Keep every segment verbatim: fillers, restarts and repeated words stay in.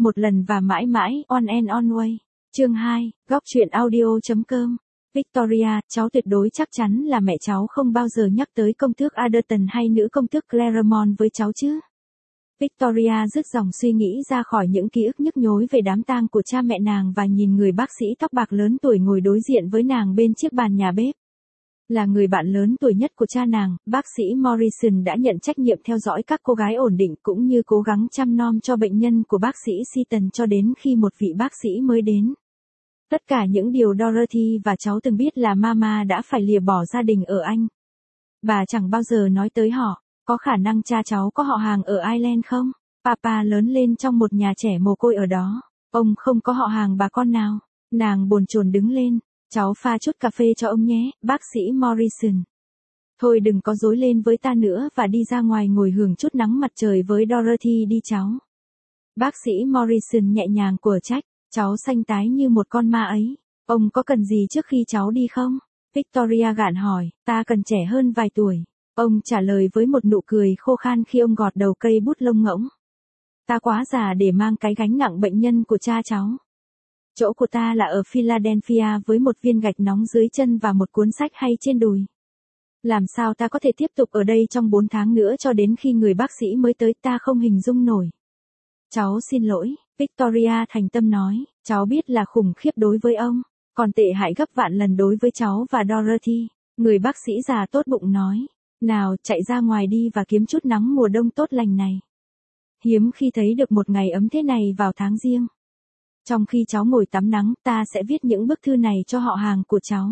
một lần và mãi mãi, on and onway. Chương hai, góc truyện audio chấm com. Victoria, cháu tuyệt đối chắc chắn là mẹ cháu không bao giờ nhắc tới công tước Alderton hay nữ công tước Claremont với cháu chứ. Victoria dứt dòng suy nghĩ ra khỏi những ký ức nhức nhối về đám tang của cha mẹ nàng và nhìn người bác sĩ tóc bạc lớn tuổi ngồi đối diện với nàng bên chiếc bàn nhà bếp. Là người bạn lớn tuổi nhất của cha nàng, bác sĩ Morrison đã nhận trách nhiệm theo dõi các cô gái ổn định cũng như cố gắng chăm nom cho bệnh nhân của bác sĩ Seaton cho đến khi một vị bác sĩ mới đến. Tất cả những điều Dorothy và cháu từng biết là Mama đã phải lìa bỏ gia đình ở Anh. Bà chẳng bao giờ nói tới họ, có khả năng cha cháu có họ hàng ở Ireland không? Papa lớn lên trong một nhà trẻ mồ côi ở đó, ông không có họ hàng bà con nào. Nàng bồn chồn đứng lên, cháu pha chút cà phê cho ông nhé, bác sĩ Morrison. Thôi đừng có dối lên với ta nữa và đi ra ngoài ngồi hưởng chút nắng mặt trời với Dorothy đi cháu. Bác sĩ Morrison nhẹ nhàng của trách. Cháu xanh tái như một con ma ấy. Ông có cần gì trước khi cháu đi không? Victoria gạn hỏi, ta cần trẻ hơn vài tuổi. Ông trả lời với một nụ cười khô khan khi ông gọt đầu cây bút lông ngỗng. Ta quá già để mang cái gánh nặng bệnh nhân của cha cháu. Chỗ của ta là ở Philadelphia với một viên gạch nóng dưới chân và một cuốn sách hay trên đùi. Làm sao ta có thể tiếp tục ở đây trong bốn tháng nữa cho đến khi người bác sĩ mới tới, ta không hình dung nổi. Cháu xin lỗi. Victoria thành tâm nói, cháu biết là khủng khiếp đối với ông, còn tệ hại gấp vạn lần đối với cháu và Dorothy. Người bác sĩ già tốt bụng nói, nào chạy ra ngoài đi và kiếm chút nắng mùa đông tốt lành này. Hiếm khi thấy được một ngày ấm thế này vào tháng giêng. Trong khi cháu ngồi tắm nắng, ta sẽ viết những bức thư này cho họ hàng của cháu.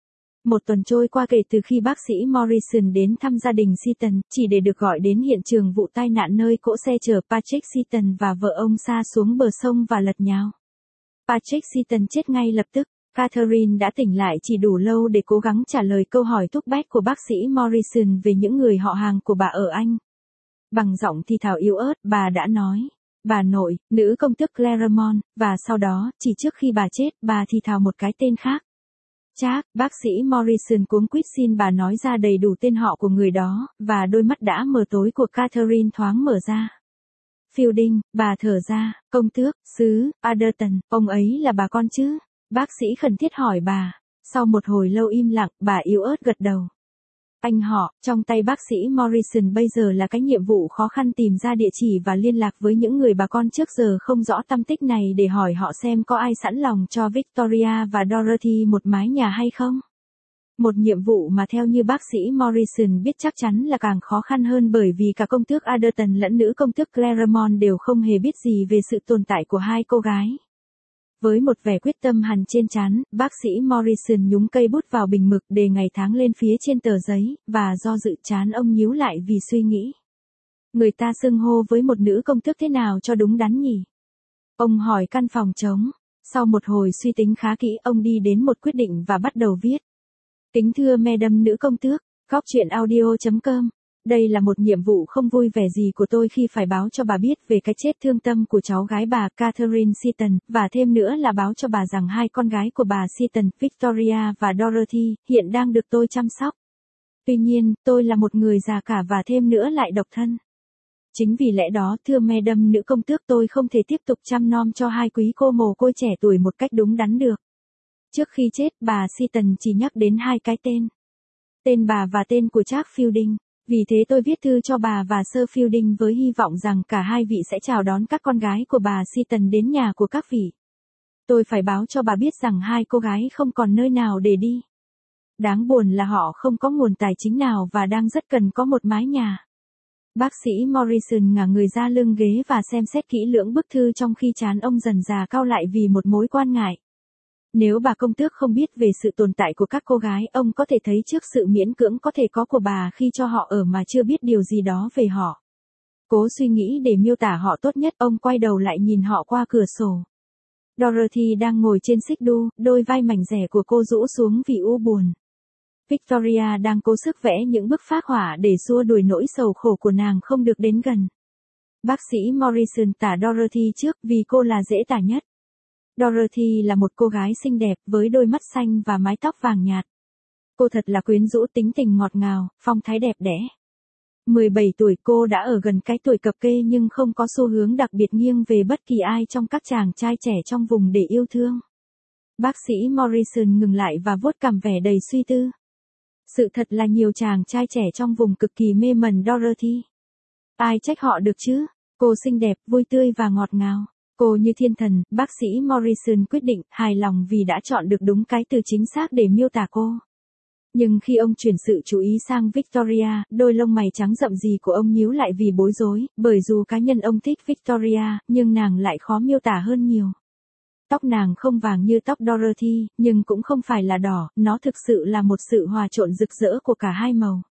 Một tuần trôi qua kể từ khi bác sĩ Morrison đến thăm gia đình Seaton, chỉ để được gọi đến hiện trường vụ tai nạn nơi cỗ xe chở Patrick Seaton và vợ ông sa xuống bờ sông và lật nhào. Patrick Seaton chết ngay lập tức. Catherine đã tỉnh lại chỉ đủ lâu để cố gắng trả lời câu hỏi thúc bách của bác sĩ Morrison về những người họ hàng của bà ở Anh. Bằng giọng thì thào yếu ớt, bà đã nói, bà nội, nữ công tước Claremont, và sau đó, chỉ trước khi bà chết, bà thì thào một cái tên khác. Chắc, bác sĩ Morrison cuống quýt xin bà nói ra đầy đủ tên họ của người đó, và đôi mắt đã mờ tối của Catherine thoáng mở ra. Fielding, bà thở ra, công tước, xứ, Alderton, ông ấy là bà con chứ? Bác sĩ khẩn thiết hỏi bà. Sau một hồi lâu im lặng, bà yếu ớt gật đầu. Anh họ, trong tay bác sĩ Morrison bây giờ là cái nhiệm vụ khó khăn tìm ra địa chỉ và liên lạc với những người bà con trước giờ không rõ tăm tích này để hỏi họ xem có ai sẵn lòng cho Victoria và Dorothy một mái nhà hay không. Một nhiệm vụ mà theo như bác sĩ Morrison biết chắc chắn là càng khó khăn hơn bởi vì cả công tước Alderton lẫn nữ công tước Claremont đều không hề biết gì về sự tồn tại của hai cô gái. Với một vẻ quyết tâm hằn trên trán, bác sĩ Morrison nhúng cây bút vào bình mực để ngày tháng lên phía trên tờ giấy, và do dự trán ông nhíu lại vì suy nghĩ. Người ta xưng hô với một nữ công tước thế nào cho đúng đắn nhỉ? Ông hỏi căn phòng trống. Sau một hồi suy tính khá kỹ, ông đi đến một quyết định và bắt đầu viết. Kính thưa Madam nữ công tước, góc truyện audio chấm com. Đây là một nhiệm vụ không vui vẻ gì của tôi khi phải báo cho bà biết về cái chết thương tâm của cháu gái bà Catherine Seaton, và thêm nữa là báo cho bà rằng hai con gái của bà Seaton, Victoria và Dorothy, hiện đang được tôi chăm sóc. Tuy nhiên, tôi là một người già cả và thêm nữa lại độc thân. Chính vì lẽ đó, thưa Madam nữ công tước, tôi không thể tiếp tục chăm nom cho hai quý cô mồ côi trẻ tuổi một cách đúng đắn được. Trước khi chết, bà Seaton chỉ nhắc đến hai cái tên. Tên bà và tên của Jack Fielding. Vì thế tôi viết thư cho bà và Sir Fielding với hy vọng rằng cả hai vị sẽ chào đón các con gái của bà Seaton đến nhà của các vị. Tôi phải báo cho bà biết rằng hai cô gái không còn nơi nào để đi. Đáng buồn là họ không có nguồn tài chính nào và đang rất cần có một mái nhà. Bác sĩ Morrison ngả người ra lưng ghế và xem xét kỹ lưỡng bức thư trong khi trán ông dần dà cau lại vì một mối quan ngại. Nếu bà công tước không biết về sự tồn tại của các cô gái, ông có thể thấy trước sự miễn cưỡng có thể có của bà khi cho họ ở mà chưa biết điều gì đó về họ. Cố suy nghĩ để miêu tả họ tốt nhất, ông quay đầu lại nhìn họ qua cửa sổ. Dorothy đang ngồi trên xích đu, đôi vai mảnh dẻ của cô rũ xuống vì u buồn. Victoria đang cố sức vẽ những bức phác họa để xua đuổi nỗi sầu khổ của nàng không được đến gần. Bác sĩ Morrison tả Dorothy trước vì cô là dễ tả nhất. Dorothy là một cô gái xinh đẹp với đôi mắt xanh và mái tóc vàng nhạt. Cô thật là quyến rũ, tính tình ngọt ngào, phong thái đẹp đẽ. mười bảy tuổi cô đã ở gần cái tuổi cập kê nhưng không có xu hướng đặc biệt nghiêng về bất kỳ ai trong các chàng trai trẻ trong vùng để yêu thương. Bác sĩ Morrison ngừng lại và vuốt cằm vẻ đầy suy tư. Sự thật là nhiều chàng trai trẻ trong vùng cực kỳ mê mẩn Dorothy. Ai trách họ được chứ? Cô xinh đẹp, vui tươi và ngọt ngào. Cô như thiên thần, bác sĩ Morrison quyết định, hài lòng vì đã chọn được đúng cái từ chính xác để miêu tả cô. Nhưng khi ông chuyển sự chú ý sang Victoria, đôi lông mày trắng rậm gì của ông nhíu lại vì bối rối, bởi dù cá nhân ông thích Victoria, nhưng nàng lại khó miêu tả hơn nhiều. Tóc nàng không vàng như tóc Dorothy, nhưng cũng không phải là đỏ, nó thực sự là một sự hòa trộn rực rỡ của cả hai màu.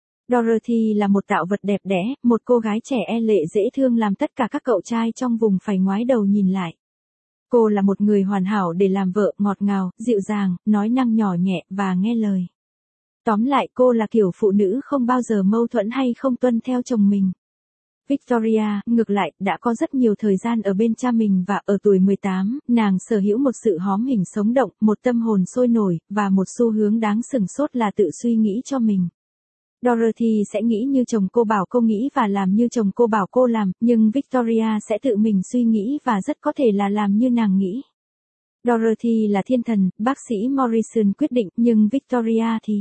Dorothy là một tạo vật đẹp đẽ, một cô gái trẻ e lệ dễ thương làm tất cả các cậu trai trong vùng phải ngoái đầu nhìn lại. Cô là một người hoàn hảo để làm vợ, ngọt ngào, dịu dàng, nói năng nhỏ nhẹ và nghe lời. Tóm lại cô là kiểu phụ nữ không bao giờ mâu thuẫn hay không tuân theo chồng mình. Victoria, ngược lại, đã có rất nhiều thời gian ở bên cha mình và ở tuổi mười tám, nàng sở hữu một sự hóm hình sống động, một tâm hồn sôi nổi, và một xu hướng đáng sửng sốt là tự suy nghĩ cho mình. Dorothy sẽ nghĩ như chồng cô bảo cô nghĩ và làm như chồng cô bảo cô làm, nhưng Victoria sẽ tự mình suy nghĩ và rất có thể là làm như nàng nghĩ. Dorothy là thiên thần, bác sĩ Morrison quyết định, nhưng Victoria thì...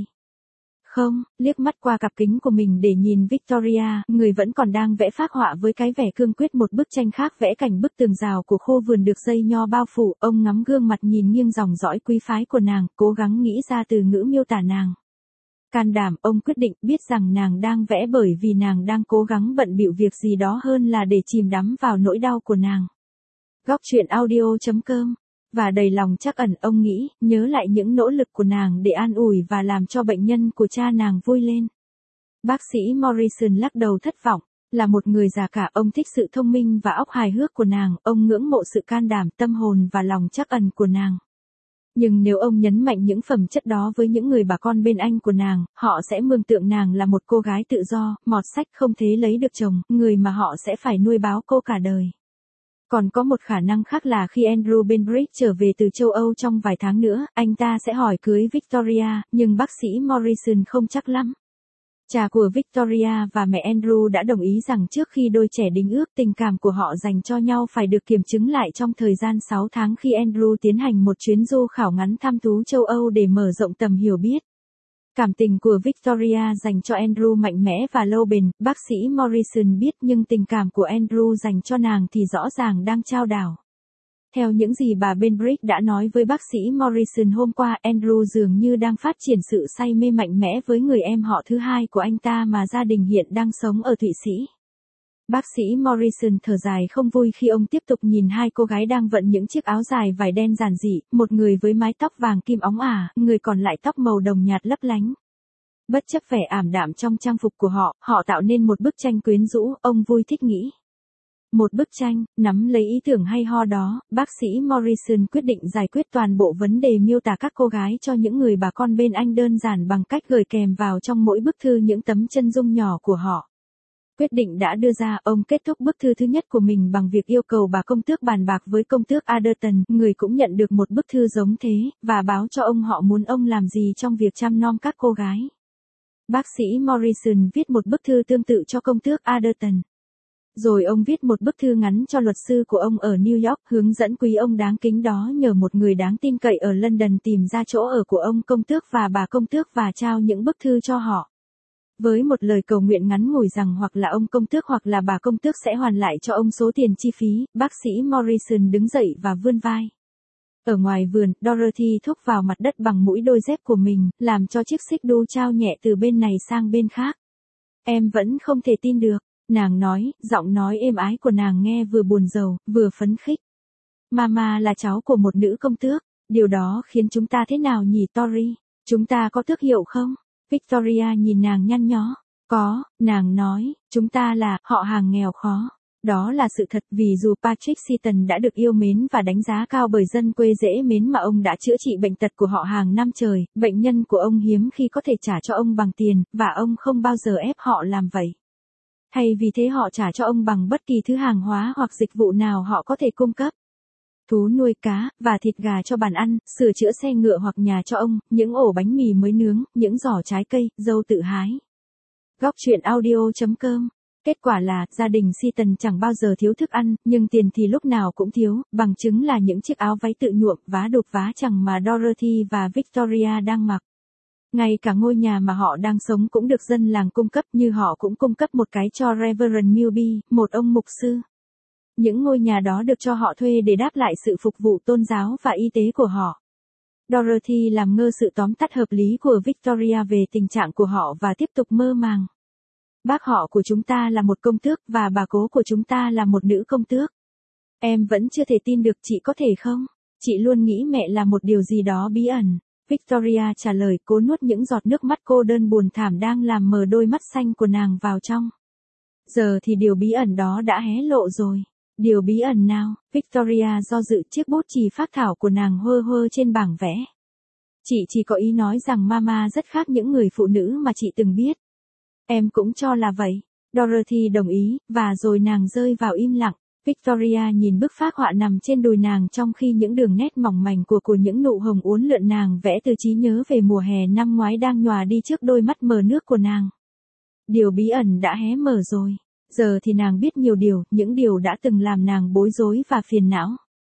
Không, liếc mắt qua cặp kính của mình để nhìn Victoria, người vẫn còn đang vẽ phác họa với cái vẻ cương quyết một bức tranh khác vẽ cảnh bức tường rào của khu vườn được dây nho bao phủ, ông ngắm gương mặt nhìn nghiêng dòng dõi quý phái của nàng, cố gắng nghĩ ra từ ngữ miêu tả nàng. Can đảm, ông quyết định biết rằng nàng đang vẽ bởi vì nàng đang cố gắng bận bịu việc gì đó hơn là để chìm đắm vào nỗi đau của nàng. Góc truyện audio chấm com. Và đầy lòng trắc ẩn ông nghĩ, nhớ lại những nỗ lực của nàng để an ủi và làm cho bệnh nhân của cha nàng vui lên. Bác sĩ Morrison lắc đầu thất vọng, là một người già cả, ông thích sự thông minh và óc hài hước của nàng, ông ngưỡng mộ sự can đảm, tâm hồn và lòng trắc ẩn của nàng. Nhưng nếu ông nhấn mạnh những phẩm chất đó với những người bà con bên anh của nàng, họ sẽ mường tượng nàng là một cô gái tự do, mọt sách không thể lấy được chồng, người mà họ sẽ phải nuôi báo cô cả đời. Còn có một khả năng khác là khi Andrew Benbridge trở về từ châu Âu trong vài tháng nữa, anh ta sẽ hỏi cưới Victoria, nhưng bác sĩ Morrison không chắc lắm. Cha của Victoria và mẹ Andrew đã đồng ý rằng trước khi đôi trẻ đính ước, tình cảm của họ dành cho nhau phải được kiểm chứng lại trong thời gian sáu tháng khi Andrew tiến hành một chuyến du khảo ngắn thăm thú châu Âu để mở rộng tầm hiểu biết. Cảm tình của Victoria dành cho Andrew mạnh mẽ và lâu bền, bác sĩ Morrison biết, nhưng tình cảm của Andrew dành cho nàng thì rõ ràng đang chao đảo. Theo những gì bà Benbridge đã nói với bác sĩ Morrison hôm qua, Andrew dường như đang phát triển sự say mê mạnh mẽ với người em họ thứ hai của anh ta mà gia đình hiện đang sống ở Thụy Sĩ. Bác sĩ Morrison thở dài không vui khi ông tiếp tục nhìn hai cô gái đang vận những chiếc áo dài vải đen giản dị, một người với mái tóc vàng kim óng ả, người còn lại tóc màu đồng nhạt lấp lánh. Bất chấp vẻ ảm đạm trong trang phục của họ, họ tạo nên một bức tranh quyến rũ, ông vui thích nghĩ. Một bức tranh, nắm lấy ý tưởng hay ho đó, bác sĩ Morrison quyết định giải quyết toàn bộ vấn đề miêu tả các cô gái cho những người bà con bên anh đơn giản bằng cách gửi kèm vào trong mỗi bức thư những tấm chân dung nhỏ của họ. Quyết định đã đưa ra, ông kết thúc bức thư thứ nhất của mình bằng việc yêu cầu bà công tước bàn bạc với công tước Atherton, người cũng nhận được một bức thư giống thế, và báo cho ông họ muốn ông làm gì trong việc chăm nom các cô gái. Bác sĩ Morrison viết một bức thư tương tự cho công tước Atherton. Rồi ông viết một bức thư ngắn cho luật sư của ông ở New York, hướng dẫn quý ông đáng kính đó nhờ một người đáng tin cậy ở London tìm ra chỗ ở của ông công tước và bà công tước và trao những bức thư cho họ. Với một lời cầu nguyện ngắn ngủi rằng hoặc là ông công tước hoặc là bà công tước sẽ hoàn lại cho ông số tiền chi phí, bác sĩ Morrison đứng dậy và vươn vai. Ở ngoài vườn, Dorothy thúc vào mặt đất bằng mũi đôi dép của mình, làm cho chiếc xích đu trao nhẹ từ bên này sang bên khác. Em vẫn không thể tin được, nàng nói, giọng nói êm ái của nàng nghe vừa buồn rầu, vừa phấn khích. Mama là cháu của một nữ công tước, điều đó khiến chúng ta thế nào nhỉ Tori? Chúng ta có tước hiệu không? Victoria nhìn nàng nhăn nhó. Có, nàng nói, chúng ta là họ hàng nghèo khó. Đó là sự thật, vì dù Patrick Seaton đã được yêu mến và đánh giá cao bởi dân quê dễ mến mà ông đã chữa trị bệnh tật của họ hàng năm trời, bệnh nhân của ông hiếm khi có thể trả cho ông bằng tiền, và ông không bao giờ ép họ làm vậy. Thay vì thế họ trả cho ông bằng bất kỳ thứ hàng hóa hoặc dịch vụ nào họ có thể cung cấp. Thú nuôi cá, và thịt gà cho bàn ăn, sửa chữa xe ngựa hoặc nhà cho ông, những ổ bánh mì mới nướng, những giỏ trái cây, dâu tự hái. Góc truyện audio.com. Kết quả là, gia đình Seaton chẳng bao giờ thiếu thức ăn, nhưng tiền thì lúc nào cũng thiếu, bằng chứng là những chiếc áo váy tự nhuộm, vá đục vá chằng mà Dorothy và Victoria đang mặc. Ngay cả ngôi nhà mà họ đang sống cũng được dân làng cung cấp, như họ cũng cung cấp một cái cho Reverend Milby, một ông mục sư. Những ngôi nhà đó được cho họ thuê để đáp lại sự phục vụ tôn giáo và y tế của họ. Dorothy làm ngơ sự tóm tắt hợp lý của Victoria về tình trạng của họ và tiếp tục mơ màng. Bác họ của chúng ta là một công tước và bà cố của chúng ta là một nữ công tước. Em vẫn chưa thể tin được, chị có thể không? Chị luôn nghĩ mẹ là một điều gì đó bí ẩn. Victoria trả lời, cố nuốt những giọt nước mắt cô đơn buồn thảm đang làm mờ đôi mắt xanh của nàng vào trong. Giờ thì điều bí ẩn đó đã hé lộ rồi. Điều bí ẩn nào? Victoria do dự, chiếc bút chì phác thảo của nàng hơ hơ trên bảng vẽ. Chị chỉ có ý nói rằng Mama rất khác những người phụ nữ mà chị từng biết. Em cũng cho là vậy. Dorothy đồng ý, và rồi nàng rơi vào im lặng. Victoria nhìn bức phác họa nằm trên đùi nàng trong khi những đường nét mỏng manh của của những nụ hồng uốn lượn nàng vẽ từ trí nhớ về mùa hè năm ngoái đang nhòa đi trước đôi mắt mờ nước của nàng. Điều bí ẩn đã hé mở rồi. Giờ thì nàng biết nhiều điều, những điều đã từng làm nàng bối rối và phiền não.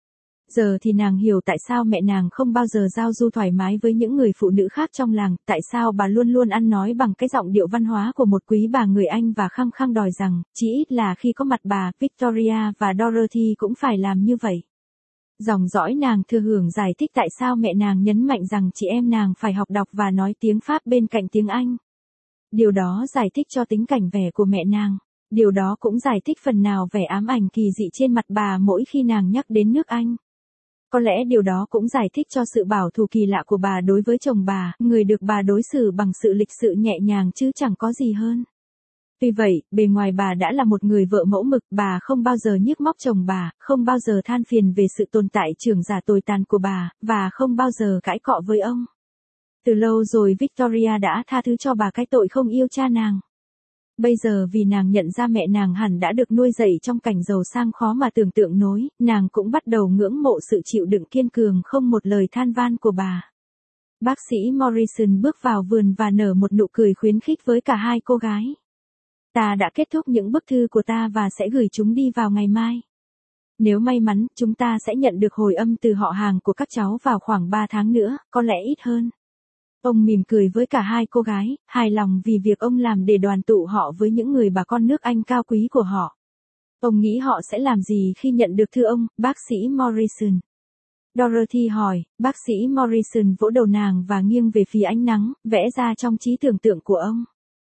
Giờ thì nàng hiểu tại sao mẹ nàng không bao giờ giao du thoải mái với những người phụ nữ khác trong làng, tại sao bà luôn luôn ăn nói bằng cái giọng điệu văn hóa của một quý bà người Anh và khăng khăng đòi rằng, chỉ ít là khi có mặt bà, Victoria và Dorothy cũng phải làm như vậy. Dòng dõi nàng thừa hưởng giải thích tại sao mẹ nàng nhấn mạnh rằng chị em nàng phải học đọc và nói tiếng Pháp bên cạnh tiếng Anh. Điều đó giải thích cho tính cảnh vẻ của mẹ nàng. Điều đó cũng giải thích phần nào vẻ ám ảnh kỳ dị trên mặt bà mỗi khi nàng nhắc đến nước Anh. Có lẽ điều đó cũng giải thích cho sự bảo thủ kỳ lạ của bà đối với chồng bà, người được bà đối xử bằng sự lịch sự nhẹ nhàng chứ chẳng có gì hơn. Tuy vậy, bề ngoài bà đã là một người vợ mẫu mực, bà không bao giờ nhức móc chồng bà, không bao giờ than phiền về sự tồn tại trưởng giả tồi tàn của bà, và không bao giờ cãi cọ với ông. Từ lâu rồi Victoria đã tha thứ cho bà cái tội không yêu cha nàng. Bây giờ vì nàng nhận ra mẹ nàng hẳn đã được nuôi dạy trong cảnh giàu sang khó mà tưởng tượng nổi, nàng cũng bắt đầu ngưỡng mộ sự chịu đựng kiên cường không một lời than van của bà. Bác sĩ Morrison bước vào vườn và nở một nụ cười khuyến khích với cả hai cô gái. Ta đã kết thúc những bức thư của ta và sẽ gửi chúng đi vào ngày mai. Nếu may mắn, chúng ta sẽ nhận được hồi âm từ họ hàng của các cháu vào khoảng ba tháng nữa, có lẽ ít hơn. Ông mỉm cười với cả hai cô gái, hài lòng vì việc ông làm để đoàn tụ họ với những người bà con nước Anh cao quý của họ. Ông nghĩ họ sẽ làm gì khi nhận được thư ông, bác sĩ Morrison? Dorothy hỏi, bác sĩ Morrison vỗ đầu nàng và nghiêng về phía ánh nắng, vẽ ra trong trí tưởng tượng của ông.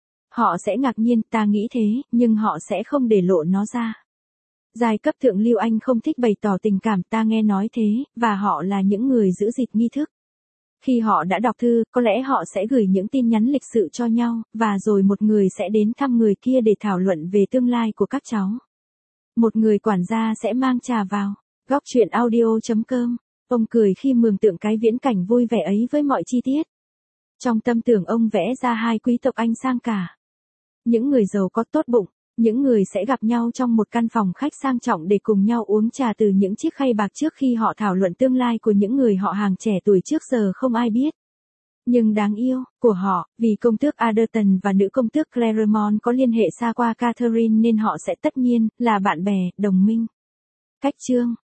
Họ sẽ ngạc nhiên, ta nghĩ thế, nhưng họ sẽ không để lộ nó ra. Giai cấp thượng lưu Anh không thích bày tỏ tình cảm, ta nghe nói thế, và họ là những người giữ gìn nghi thức. Khi họ đã đọc thư, có lẽ họ sẽ gửi những tin nhắn lịch sự cho nhau, và rồi một người sẽ đến thăm người kia để thảo luận về tương lai của các cháu. Một người quản gia sẽ mang trà vào. Góc truyện audio.com. Ông cười khi mường tượng cái viễn cảnh vui vẻ ấy với mọi chi tiết. Trong tâm tưởng ông vẽ ra hai quý tộc Anh sang cả. Những người giàu có tốt bụng, những người sẽ gặp nhau trong một căn phòng khách sang trọng để cùng nhau uống trà từ những chiếc khay bạc trước khi họ thảo luận tương lai của những người họ hàng trẻ tuổi trước giờ không ai biết. Nhưng đáng yêu, của họ, vì công tước Alderton và nữ công tước Claremont có liên hệ xa qua Catherine nên họ sẽ tất nhiên là bạn bè, đồng minh. Cách chương